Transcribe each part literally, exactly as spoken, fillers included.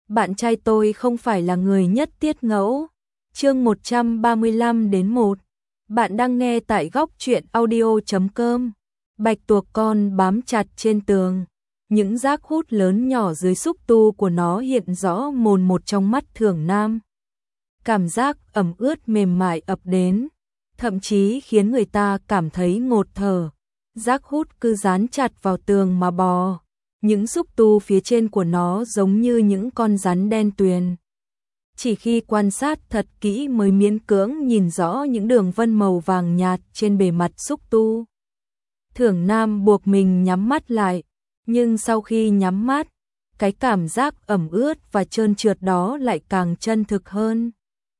bạn trai tôi không phải là người nhất tiết ngẫu. Chương một trăm ba mươi lăm đến một. Bạn đang nghe tại góc truyện audio chấm com. Bạch tuộc con bám chặt trên tường. Những rác hút lớn nhỏ dưới xúc tu của nó hiện rõ mồn một trong mắt Thưởng Nam. Cảm giác ẩm ướt mềm mại ập đến, thậm chí khiến người ta cảm thấy ngột thở. Rác hút cứ dán chặt vào tường mà bò. Những xúc tu phía trên của nó giống như những con rắn đen tuyền. Chỉ khi quan sát thật kỹ mới miễn cưỡng nhìn rõ những đường vân màu vàng nhạt trên bề mặt xúc tu. Thưởng Nam buộc mình nhắm mắt lại, nhưng sau khi nhắm mắt, cái cảm giác ẩm ướt và trơn trượt đó lại càng chân thực hơn.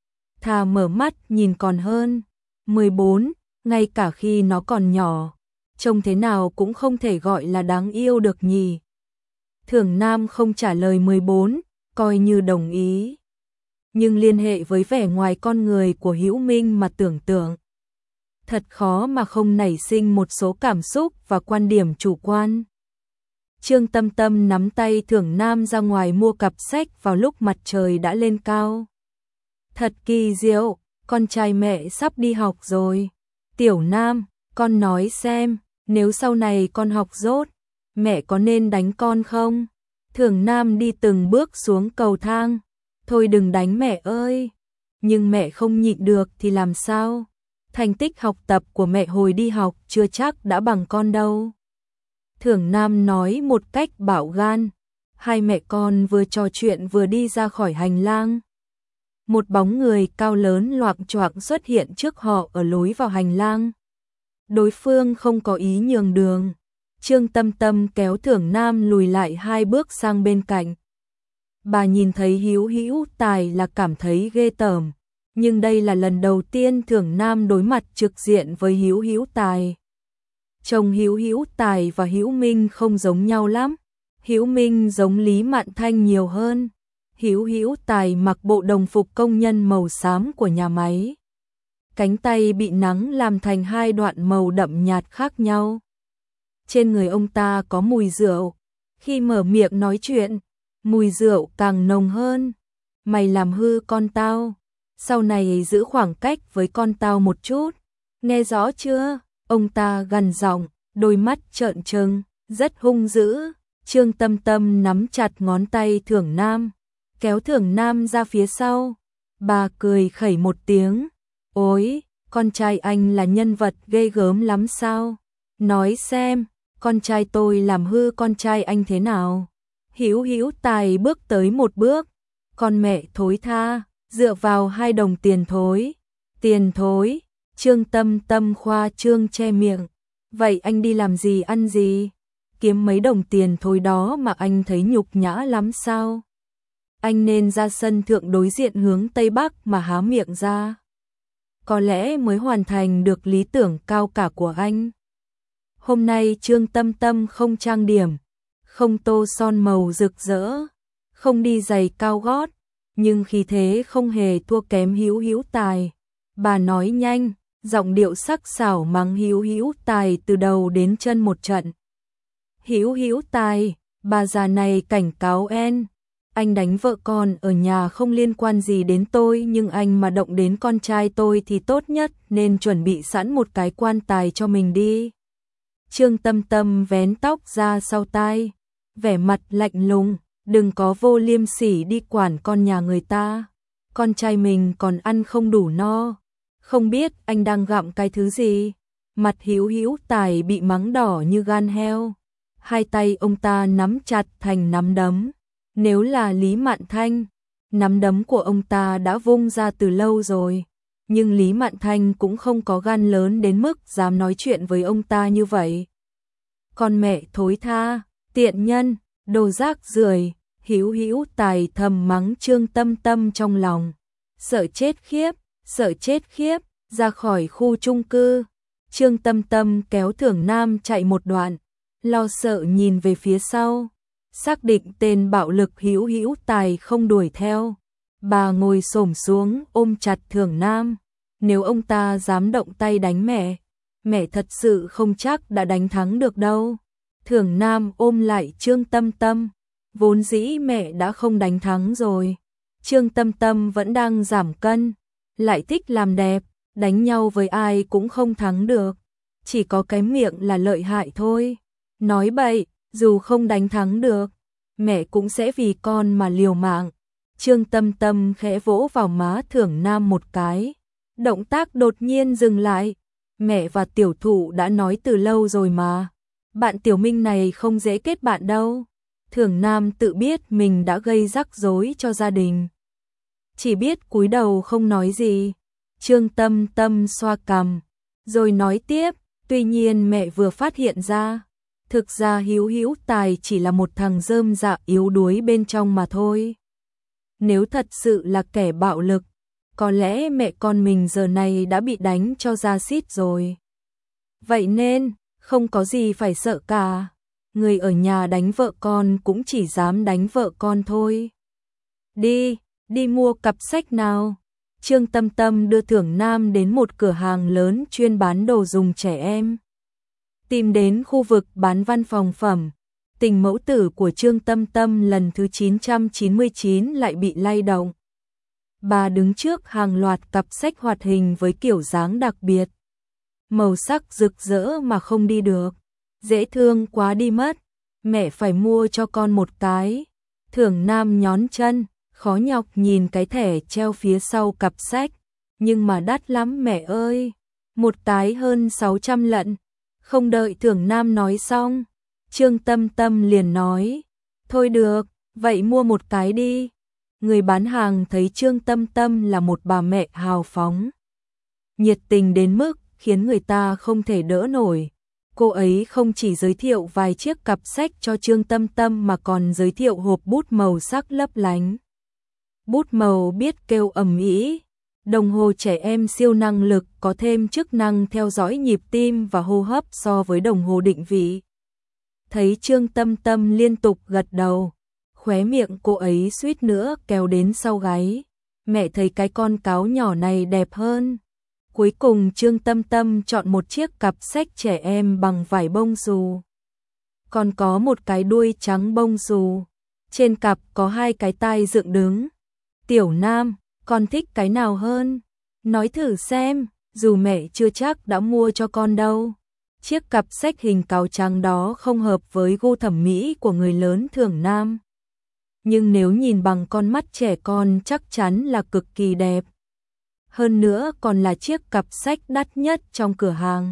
Thà mở mắt nhìn còn hơn. mười bốn, ngay cả khi nó còn nhỏ, trông thế nào cũng không thể gọi là đáng yêu được nhỉ. Thưởng Nam không trả lời mười bốn, coi như đồng ý. Nhưng liên hệ với vẻ ngoài con người của Hữu Minh mà tưởng tượng, thật khó mà không nảy sinh một số cảm xúc và quan điểm chủ quan. Trương Tâm Tâm nắm tay Thưởng Nam ra ngoài mua cặp sách vào lúc mặt trời đã lên cao. Thật kỳ diệu, con trai mẹ sắp đi học rồi. Tiểu Nam, con nói xem, nếu sau này con học dốt, mẹ có nên đánh con không? Thưởng Nam đi từng bước xuống cầu thang. Thôi đừng đánh mẹ ơi. Nhưng mẹ không nhịn được thì làm sao? Thành tích học tập của mẹ hồi đi học chưa chắc đã bằng con đâu. Thưởng Nam nói một cách bạo gan. Hai mẹ con vừa trò chuyện vừa đi ra khỏi hành lang. Một bóng người cao lớn loạng choạng xuất hiện trước họ ở lối vào hành lang. Đối phương không có ý nhường đường. Trương Tâm Tâm kéo Thưởng Nam lùi lại hai bước sang bên cạnh. Bà nhìn thấy Hữu Hữu Tài là cảm thấy ghê tởm, nhưng đây là lần đầu tiên Thưởng Nam đối mặt trực diện với Hữu Hữu Tài. Chồng Hữu Hữu Tài và Hữu Minh không giống nhau lắm. Hữu Minh giống Lý Mạn Thanh nhiều hơn. Hữu Hữu Tài mặc bộ đồng phục công nhân màu xám của nhà máy. Cánh tay bị nắng làm thành hai đoạn màu đậm nhạt khác nhau. Trên người ông ta có mùi rượu. Khi mở miệng nói chuyện, mùi rượu càng nồng hơn. Mày làm hư con tao. Sau này giữ khoảng cách với con tao một chút. Nghe rõ chưa? Ông ta gằn giọng, đôi mắt trợn trừng, rất hung dữ. Trương Tâm Tâm nắm chặt ngón tay Thưởng Nam, kéo Thưởng Nam ra phía sau. Bà cười khẩy một tiếng. Ôi, con trai anh là nhân vật ghê gớm lắm sao? Nói xem, con trai tôi làm hư con trai anh thế nào? Hữu Hữu Tài bước tới một bước. Con mẹ thối tha, dựa vào hai đồng tiền thối. Tiền thối. Trương Tâm Tâm khoa trương che miệng. Vậy anh đi làm gì ăn gì? Kiếm mấy đồng tiền thối đó mà anh thấy nhục nhã lắm sao? Anh nên ra sân thượng đối diện hướng Tây Bắc mà há miệng ra. Có lẽ mới hoàn thành được lý tưởng cao cả của anh. Hôm nay Trương Tâm Tâm không trang điểm, không tô son màu rực rỡ, không đi giày cao gót, nhưng khí thế không hề thua kém Hữu Hữu Tài. Bà nói nhanh, giọng điệu sắc sảo mắng Hữu Hữu Tài từ đầu đến chân một trận. Hữu Hữu Tài, bà già này cảnh cáo en. Anh đánh vợ con ở nhà không liên quan gì đến tôi, nhưng anh mà động đến con trai tôi thì tốt nhất nên chuẩn bị sẵn một cái quan tài cho mình đi. Trương Tâm Tâm vén tóc ra sau tai, vẻ mặt lạnh lùng, đừng có vô liêm sỉ đi quản con nhà người ta. Con trai mình còn ăn không đủ no, không biết anh đang gặm cái thứ gì. Mặt Hữu Hữu Tài bị mắng đỏ như gan heo, hai tay ông ta nắm chặt thành nắm đấm. Nếu là Lý Mạn Thanh, nắm đấm của ông ta đã vung ra từ lâu rồi, nhưng Lý Mạn Thanh cũng không có gan lớn đến mức dám nói chuyện với ông ta như vậy. Con mẹ thối tha, tiện nhân, đồ rác rưởi. Hữu Hữu Tài thầm mắng Trương Tâm Tâm trong lòng. Sợ chết khiếp, sợ chết khiếp, ra khỏi khu chung cư. Trương Tâm Tâm kéo Thưởng Nam chạy một đoạn, lo sợ nhìn về phía sau. Xác định tên bạo lực Hữu Hữu Tài không đuổi theo. Bà ngồi xổm xuống ôm chặt Thưởng Nam. Nếu ông ta dám động tay đánh mẹ, mẹ thật sự không chắc đã đánh thắng được đâu. Thưởng Nam ôm lại Trương Tâm Tâm, vốn dĩ mẹ đã không đánh thắng rồi. Trương Tâm Tâm vẫn đang giảm cân, lại thích làm đẹp, đánh nhau với ai cũng không thắng được. Chỉ có cái miệng là lợi hại thôi. Nói bậy, dù không đánh thắng được, mẹ cũng sẽ vì con mà liều mạng. Trương Tâm Tâm khẽ vỗ vào má Thưởng Nam một cái. Động tác đột nhiên dừng lại. Mẹ và tiểu thụ đã nói từ lâu rồi mà. Bạn Tiểu Minh này không dễ kết bạn đâu. Thưởng Nam tự biết mình đã gây rắc rối cho gia đình. Chỉ biết cúi đầu không nói gì. Trương Tâm Tâm xoa cằm, rồi nói tiếp, tuy nhiên mẹ vừa phát hiện ra, thực ra Hữu Hữu Tài chỉ là một thằng rơm rạ yếu đuối bên trong mà thôi. Nếu thật sự là kẻ bạo lực, có lẽ mẹ con mình giờ này đã bị đánh cho ra xít rồi. Vậy nên, không có gì phải sợ cả. Người ở nhà đánh vợ con cũng chỉ dám đánh vợ con thôi. Đi, đi mua cặp sách nào. Trương Tâm Tâm đưa Thưởng Nam đến một cửa hàng lớn chuyên bán đồ dùng trẻ em. Tìm đến khu vực bán văn phòng phẩm, tình mẫu tử của Trương Tâm Tâm lần thứ chín trăm chín mươi chín lại bị lay động. Bà đứng trước hàng loạt cặp sách hoạt hình với kiểu dáng đặc biệt. Màu sắc rực rỡ mà không đi được. Dễ thương quá đi mất. Mẹ phải mua cho con một cái. Thưởng Nam nhón chân, khó nhọc nhìn cái thẻ treo phía sau cặp sách. Nhưng mà đắt lắm mẹ ơi. Một cái hơn sáu trăm lận. Không đợi Thưởng Nam nói xong, Trương Tâm Tâm liền nói. Thôi được, vậy mua một cái đi. Người bán hàng thấy Trương Tâm Tâm là một bà mẹ hào phóng, nhiệt tình đến mức khiến người ta không thể đỡ nổi. Cô ấy không chỉ giới thiệu vài chiếc cặp sách cho Trương Tâm Tâm mà còn giới thiệu hộp bút màu sắc lấp lánh. Bút màu biết kêu ầm ĩ, đồng hồ trẻ em siêu năng lực có thêm chức năng theo dõi nhịp tim và hô hấp so với đồng hồ định vị. Thấy Trương Tâm Tâm liên tục gật đầu, khóe miệng cô ấy suýt nữa kéo đến sau gáy. Mẹ thấy cái con cáo nhỏ này đẹp hơn. Cuối cùng Trương Tâm Tâm chọn một chiếc cặp sách trẻ em bằng vải bông dù. Còn có một cái đuôi trắng bông dù. Trên cặp có hai cái tai dựng đứng. Tiểu Nam, con thích cái nào hơn? Nói thử xem, dù mẹ chưa chắc đã mua cho con đâu. Chiếc cặp sách hình cáo trắng đó không hợp với gu thẩm mỹ của người lớn Thưởng Nam. Nhưng nếu nhìn bằng con mắt trẻ con chắc chắn là cực kỳ đẹp. Hơn nữa còn là chiếc cặp sách đắt nhất trong cửa hàng.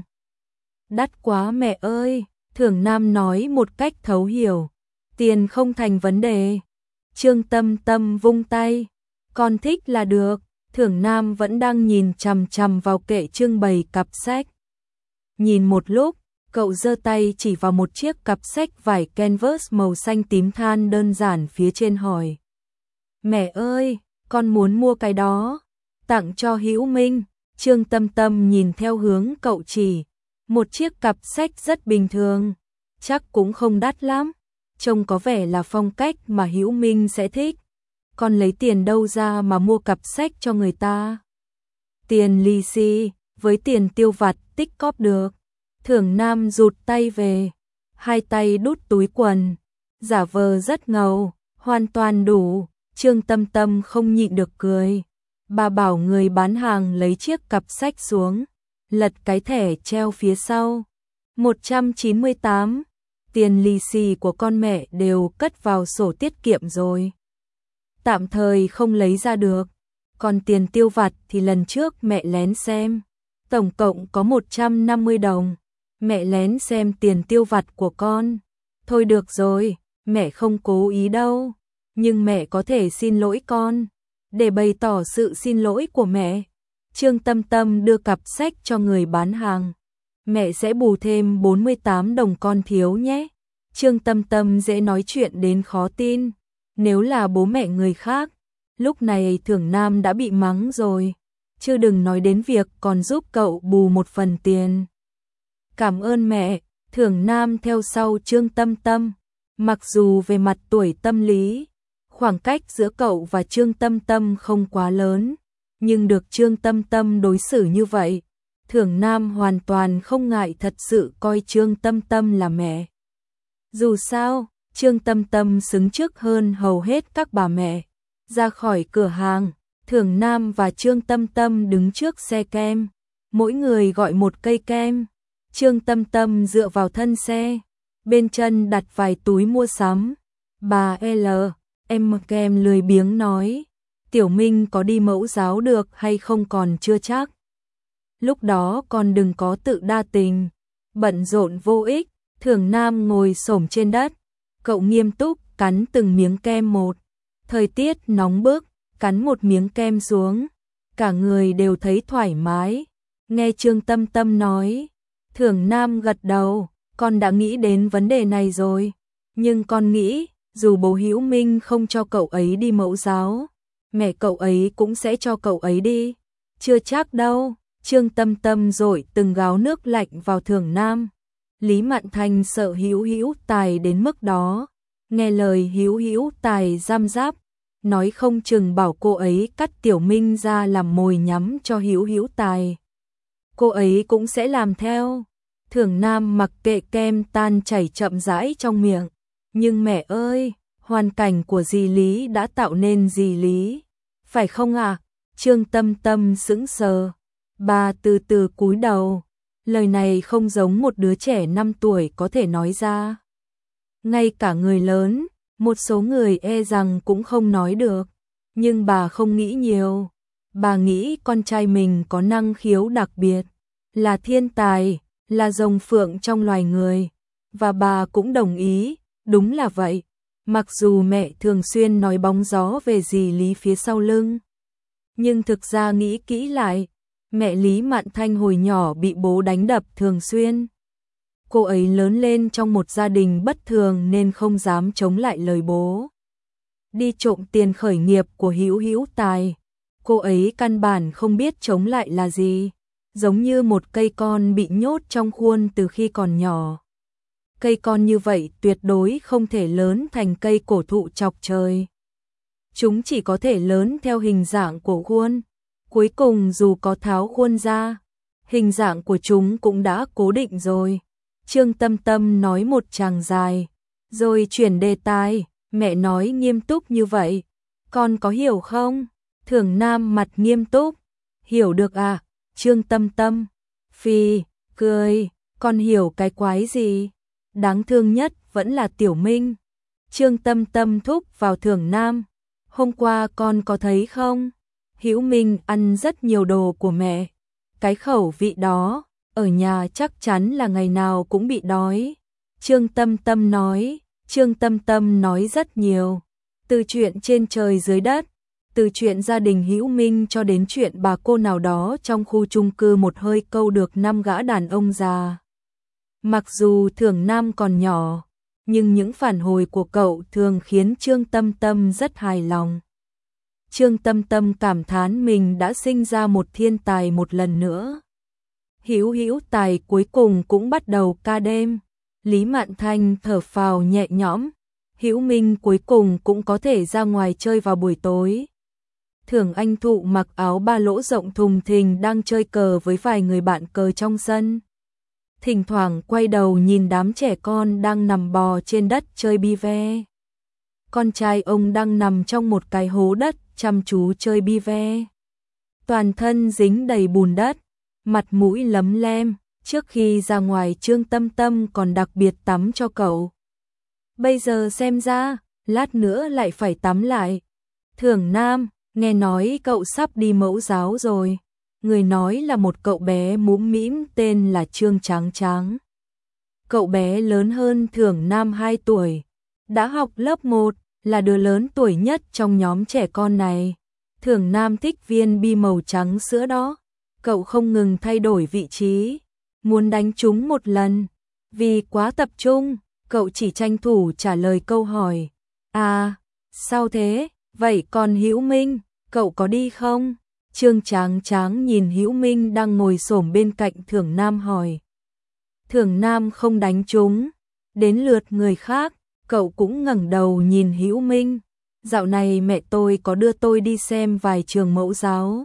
Đắt quá mẹ ơi, Thưởng Nam nói một cách thấu hiểu. Tiền không thành vấn đề. Trương Tâm Tâm vung tay. Con thích là được. Thưởng Nam vẫn đang nhìn chằm chằm vào kệ trưng bày cặp sách. Nhìn một lúc, cậu giơ tay chỉ vào một chiếc cặp sách vải canvas màu xanh tím than đơn giản phía trên hỏi. Mẹ ơi, con muốn mua cái đó. Tặng cho Hữu Minh. Trương Tâm Tâm nhìn theo hướng cậu chỉ. Một chiếc cặp sách rất bình thường. Chắc cũng không đắt lắm. Trông có vẻ là phong cách mà Hữu Minh sẽ thích. Con lấy tiền đâu ra mà mua cặp sách cho người ta? Tiền lì xì, với tiền tiêu vặt tích cóp được. Thưởng Nam rụt tay về. Hai tay đút túi quần. Giả vờ rất ngầu, hoàn toàn đủ. Trương Tâm Tâm không nhịn được cười. Bà bảo người bán hàng lấy chiếc cặp sách xuống, lật cái thẻ treo phía sau. một trăm chín mươi tám. Tiền lì xì của con mẹ đều cất vào sổ tiết kiệm rồi. Tạm thời không lấy ra được. Còn tiền tiêu vặt thì lần trước mẹ lén xem. Tổng cộng có một trăm năm mươi đồng. Mẹ lén xem tiền tiêu vặt của con. Thôi được rồi, mẹ không cố ý đâu. Nhưng mẹ có thể xin lỗi con. Để bày tỏ sự xin lỗi của mẹ, Trương Tâm Tâm đưa cặp sách cho người bán hàng. Mẹ sẽ bù thêm bốn mươi tám đồng con thiếu nhé. Trương Tâm Tâm dễ nói chuyện đến khó tin. Nếu là bố mẹ người khác, lúc này Thưởng Nam đã bị mắng rồi. Chứ đừng nói đến việc còn giúp cậu bù một phần tiền. Cảm ơn mẹ. Thưởng Nam theo sau Trương Tâm Tâm. Mặc dù về mặt tuổi tâm lý, khoảng cách giữa cậu và Trương Tâm Tâm không quá lớn, nhưng được Trương Tâm Tâm đối xử như vậy, Thưởng Nam hoàn toàn không ngại thật sự coi Trương Tâm Tâm là mẹ. Dù sao, Trương Tâm Tâm xứng trước hơn hầu hết các bà mẹ. Ra khỏi cửa hàng, Thường Nam và Trương Tâm Tâm đứng trước xe kem. Mỗi người gọi một cây kem. Trương Tâm Tâm dựa vào thân xe, bên chân đặt vài túi mua sắm. Bà L, em kem lười biếng nói, Tiểu Minh có đi mẫu giáo được hay không còn chưa chắc. Lúc đó con đừng có tự đa tình, bận rộn vô ích. Thường Nam ngồi xổm trên đất, cậu nghiêm túc cắn từng miếng kem một. Thời tiết nóng bức, cắn một miếng kem xuống, cả người đều thấy thoải mái. Nghe Trương Tâm Tâm nói, Thường Nam gật đầu, con đã nghĩ đến vấn đề này rồi, nhưng con nghĩ, dù bố Hữu Minh không cho cậu ấy đi mẫu giáo, mẹ cậu ấy cũng sẽ cho cậu ấy đi. Chưa chắc đâu. Trương Tâm Tâm dội từng gáo nước lạnh vào Thường Nam. Lý Mạn Thanh sợ Hữu Hữu Tài đến mức đó, nghe lời Hữu Hữu Tài giam giáp, nói không chừng bảo cô ấy cắt Tiểu Minh ra làm mồi nhắm cho Hữu Hữu Tài. Cô ấy cũng sẽ làm theo. Thường Nam mặc kệ kem tan chảy chậm rãi trong miệng. Nhưng mẹ ơi, hoàn cảnh của dì Lý đã tạo nên dì Lý, phải không ạ? À? Trương Tâm Tâm sững sờ. Bà từ từ cúi đầu. Lời này không giống một đứa trẻ năm tuổi có thể nói ra. Ngay cả người lớn, một số người e rằng cũng không nói được. Nhưng bà không nghĩ nhiều. Bà nghĩ con trai mình có năng khiếu đặc biệt, là thiên tài, là rồng phượng trong loài người. Và bà cũng đồng ý, đúng là vậy. Mặc dù mẹ thường xuyên nói bóng gió về dì Lý phía sau lưng. Nhưng thực ra nghĩ kỹ lại, mẹ Lý Mạn Thanh hồi nhỏ bị bố đánh đập thường xuyên. Cô ấy lớn lên trong một gia đình bất thường nên không dám chống lại lời bố. Đi trộm tiền khởi nghiệp của Hữu Hữu Tài. Cô ấy căn bản không biết chống lại là gì. Giống như một cây con bị nhốt trong khuôn từ khi còn nhỏ. Cây con như vậy tuyệt đối không thể lớn thành cây cổ thụ chọc trời. Chúng chỉ có thể lớn theo hình dạng của khuôn. Cuối cùng dù có tháo khuôn ra, hình dạng của chúng cũng đã cố định rồi. Trương Tâm Tâm nói một tràng dài, rồi chuyển đề tài. Mẹ nói nghiêm túc như vậy, con có hiểu không? Thường Nam mặt nghiêm túc. Hiểu được à? Trương Tâm Tâm phi cười, con hiểu cái quái gì? Đáng thương nhất vẫn là Tiểu Minh. Trương Tâm Tâm thúc vào Thường Nam. Hôm qua con có thấy không? Hữu Minh ăn rất nhiều đồ của mẹ. Cái khẩu vị đó, ở nhà chắc chắn là ngày nào cũng bị đói. Trương Tâm Tâm nói, Trương Tâm Tâm nói rất nhiều. Từ chuyện trên trời dưới đất, từ chuyện gia đình Hữu Minh cho đến chuyện bà cô nào đó trong khu chung cư một hơi câu được năm gã đàn ông già. Mặc dù Thường Nam còn nhỏ, nhưng những phản hồi của cậu thường khiến Trương Tâm Tâm rất hài lòng. Trương Tâm Tâm cảm thán mình đã sinh ra một thiên tài một lần nữa. Hữu Hữu Tài cuối cùng cũng bắt đầu ca đêm. Lý Mạn Thanh thở phào nhẹ nhõm. Hữu Minh cuối cùng cũng có thể ra ngoài chơi vào buổi tối. Thường Anh Thụ mặc áo ba lỗ rộng thùng thình đang chơi cờ với vài người bạn cờ trong sân. Thỉnh thoảng quay đầu nhìn đám trẻ con đang nằm bò trên đất chơi bi ve. Con trai ông đang nằm trong một cái hố đất chăm chú chơi bi ve. Toàn thân dính đầy bùn đất, mặt mũi lấm lem. Trước khi ra ngoài Trương Tâm Tâm còn đặc biệt tắm cho cậu. Bây giờ xem ra, lát nữa lại phải tắm lại. Thường Nam, nghe nói cậu sắp đi mẫu giáo rồi. Người nói là một cậu bé mũm mĩm tên là Trương Tráng Tráng. Cậu bé lớn hơn Thường Nam hai tuổi, đã học lớp một, là đứa lớn tuổi nhất trong nhóm trẻ con này. Thường Nam thích viên bi màu trắng sữa đó. Cậu không ngừng thay đổi vị trí, muốn đánh chúng một lần. Vì quá tập trung, cậu chỉ tranh thủ trả lời câu hỏi. À, sao thế? Vậy còn Hữu Minh, cậu có đi không? Trương Tráng Tráng nhìn Hữu Minh đang ngồi xổm bên cạnh Thường Nam hỏi. Thường Nam không đánh chúng. Đến lượt người khác, cậu cũng ngẩng đầu nhìn Hữu Minh. Dạo này mẹ tôi có đưa tôi đi xem vài trường mẫu giáo.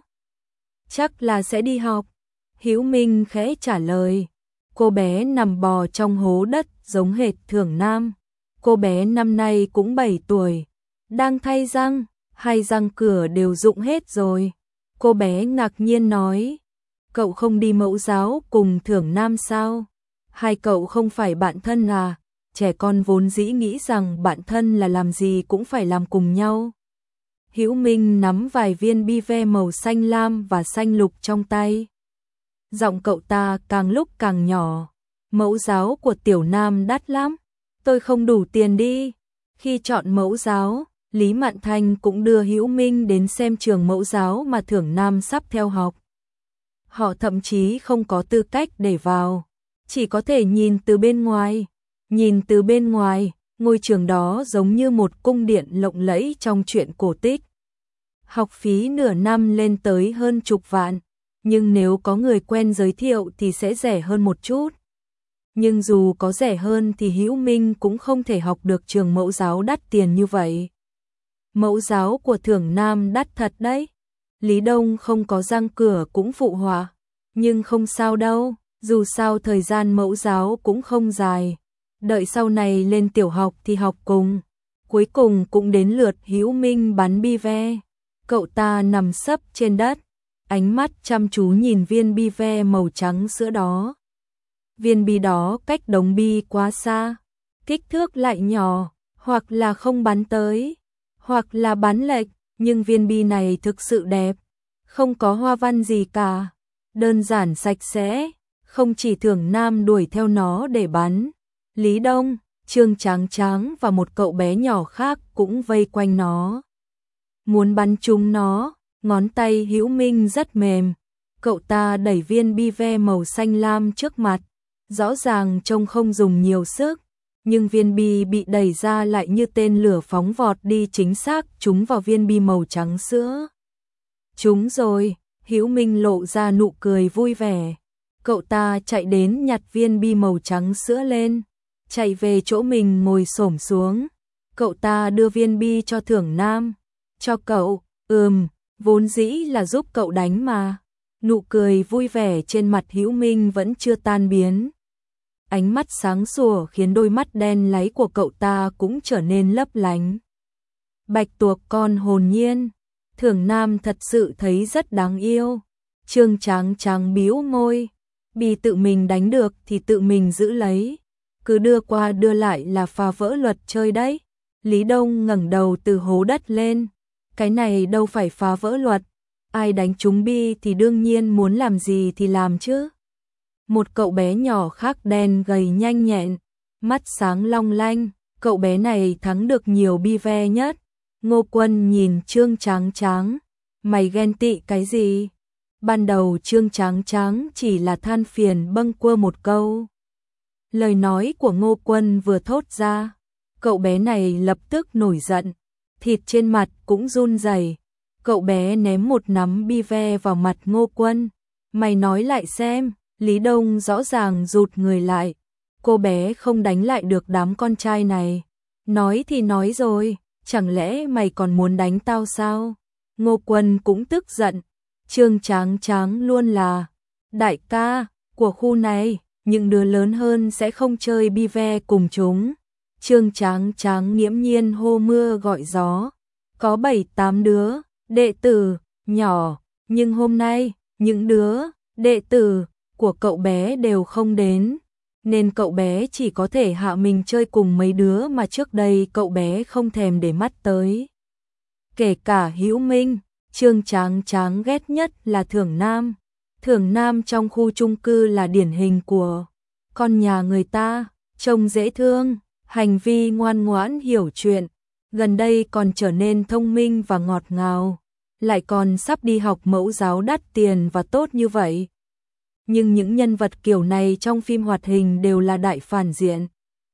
Chắc là sẽ đi học. Hữu Minh khẽ trả lời. Cô bé nằm bò trong hố đất giống hệt Thường Nam. Cô bé năm nay cũng bảy tuổi, đang thay răng, hai răng cửa đều rụng hết rồi. Cô bé ngạc nhiên nói, cậu không đi mẫu giáo cùng Thưởng Nam sao? Hai cậu không phải bạn thân à? Trẻ con vốn dĩ nghĩ rằng bạn thân là làm gì cũng phải làm cùng nhau. Hữu Minh nắm vài viên bi ve màu xanh lam và xanh lục trong tay. Giọng cậu ta càng lúc càng nhỏ. Mẫu giáo của Tiểu Nam đắt lắm, tôi không đủ tiền đi. Khi chọn mẫu giáo, Lý Mạn Thanh cũng đưa Hữu Minh đến xem trường mẫu giáo mà Thưởng Nam sắp theo học. Họ thậm chí không có tư cách để vào, chỉ có thể nhìn từ bên ngoài. Nhìn từ bên ngoài, ngôi trường đó giống như một cung điện lộng lẫy trong truyện cổ tích. Học phí nửa năm lên tới hơn chục vạn, nhưng nếu có người quen giới thiệu thì sẽ rẻ hơn một chút. Nhưng dù có rẻ hơn thì Hữu Minh cũng không thể học được trường mẫu giáo đắt tiền như vậy. Mẫu giáo của Thưởng Nam đắt thật đấy. Lý Đông không có răng cửa cũng phụ họa, nhưng không sao đâu, dù sao thời gian mẫu giáo cũng không dài. Đợi sau này lên tiểu học thì học cùng. Cuối cùng cũng đến lượt Hữu Minh bắn bi ve. Cậu ta nằm sấp trên đất, ánh mắt chăm chú nhìn viên bi ve màu trắng sữa đó. Viên bi đó cách đống bi quá xa, kích thước lại nhỏ, hoặc là không bắn tới, hoặc là bắn lệch, nhưng viên bi này thực sự đẹp, không có hoa văn gì cả, đơn giản sạch sẽ, không chỉ Thưởng Nam đuổi theo nó để bắn. Lý Đông, Trương Tráng Tráng và một cậu bé nhỏ khác cũng vây quanh nó. Muốn bắn trúng nó, ngón tay Hữu Minh rất mềm. Cậu ta đẩy viên bi ve màu xanh lam trước mặt, rõ ràng trông không dùng nhiều sức, nhưng viên bi bị đẩy ra lại như tên lửa phóng vọt đi chính xác trúng vào viên bi màu trắng sữa. Trúng rồi, Hữu Minh lộ ra nụ cười vui vẻ. Cậu ta chạy đến nhặt viên bi màu trắng sữa lên, chạy về chỗ mình ngồi xổm xuống. Cậu ta đưa viên bi cho Thưởng Nam. Cho cậu, ừm, vốn dĩ là giúp cậu đánh mà. Nụ cười vui vẻ trên mặt Hữu Minh vẫn chưa tan biến. Ánh mắt sáng sủa khiến đôi mắt đen láy của cậu ta cũng trở nên lấp lánh. Bạch tuộc con hồn nhiên, Thưởng Nam thật sự thấy rất đáng yêu. Trương Tráng Tráng bĩu môi, bi tự mình đánh được thì tự mình giữ lấy, cứ đưa qua đưa lại là phá vỡ luật chơi đấy. Lý Đông ngẩng đầu từ hố đất lên, cái này đâu phải phá vỡ luật, ai đánh trúng bi thì đương nhiên muốn làm gì thì làm chứ. Một cậu bé nhỏ khác đen gầy nhanh nhẹn, mắt sáng long lanh, cậu bé này thắng được nhiều bi ve nhất. Ngô Quân nhìn Trương Tráng Tráng, mày ghen tị cái gì? Ban đầu Trương Tráng Tráng chỉ là than phiền bâng quơ một câu. Lời nói của Ngô Quân vừa thốt ra, cậu bé này lập tức nổi giận, thịt trên mặt cũng run rẩy. Cậu bé ném một nắm bi ve vào mặt Ngô Quân. Mày nói lại xem. Lý Đông rõ ràng rụt người lại. Cô bé không đánh lại được đám con trai này. Nói thì nói rồi, chẳng lẽ mày còn muốn đánh tao sao? Ngô Quân cũng tức giận. Trương Tráng Tráng luôn là đại ca của khu này, những đứa lớn hơn sẽ không chơi bi ve cùng chúng. Trương Tráng Tráng nghiễm nhiên hô mưa gọi gió. Có bảy tám đứa đệ tử nhỏ, nhưng hôm nay những đứa đệ tử của cậu bé đều không đến, nên cậu bé chỉ có thể hạ mình chơi cùng mấy đứa mà trước đây cậu bé không thèm để mắt tới. Kể cả Hữu Minh, Trương Tráng Tráng ghét nhất là Thưởng Nam. Thưởng Nam trong khu chung cư là điển hình của con nhà người ta, trông dễ thương, hành vi ngoan ngoãn hiểu chuyện, gần đây còn trở nên thông minh và ngọt ngào, lại còn sắp đi học mẫu giáo đắt tiền và tốt như vậy. Nhưng những nhân vật kiểu này trong phim hoạt hình đều là đại phản diện,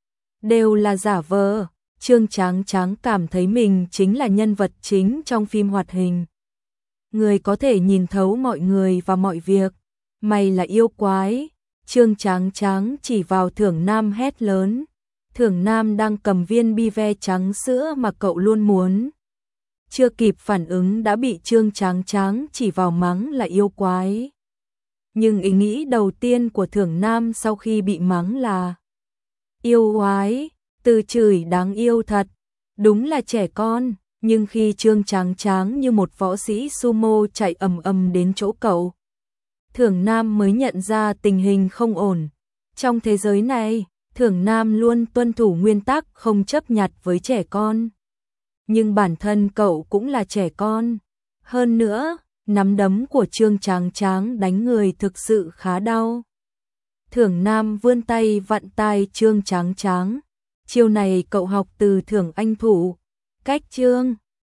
đều là giả vờ. Trương Tráng Tráng cảm thấy mình chính là nhân vật chính trong phim hoạt hình. Người có thể nhìn thấu mọi người và mọi việc. Mày là yêu quái. Trương Tráng Tráng chỉ vào Thưởng Nam hét lớn. Thưởng Nam đang cầm viên bi ve trắng sữa mà cậu luôn muốn. Chưa kịp phản ứng đã bị Trương Tráng Tráng chỉ vào mắng là yêu quái. Nhưng ý nghĩ đầu tiên của Thưởng Nam sau khi bị mắng là yêu quái. Từ chửi đáng yêu thật, đúng là trẻ con, nhưng khi Trương Tráng Tráng như một võ sĩ sumo chạy ầm ầm đến chỗ cậu, Thưởng Nam mới nhận ra tình hình không ổn. Trong thế giới này, Thưởng Nam luôn tuân thủ nguyên tắc không chấp nhặt với trẻ con. Nhưng bản thân cậu cũng là trẻ con. Hơn nữa, nắm đấm của Trương Tráng Tráng đánh người thực sự khá đau. Thưởng Nam vươn tay vặn tai Trương Tráng Tráng. Chiêu này cậu học từ Thưởng Anh Thủ. Cách Trương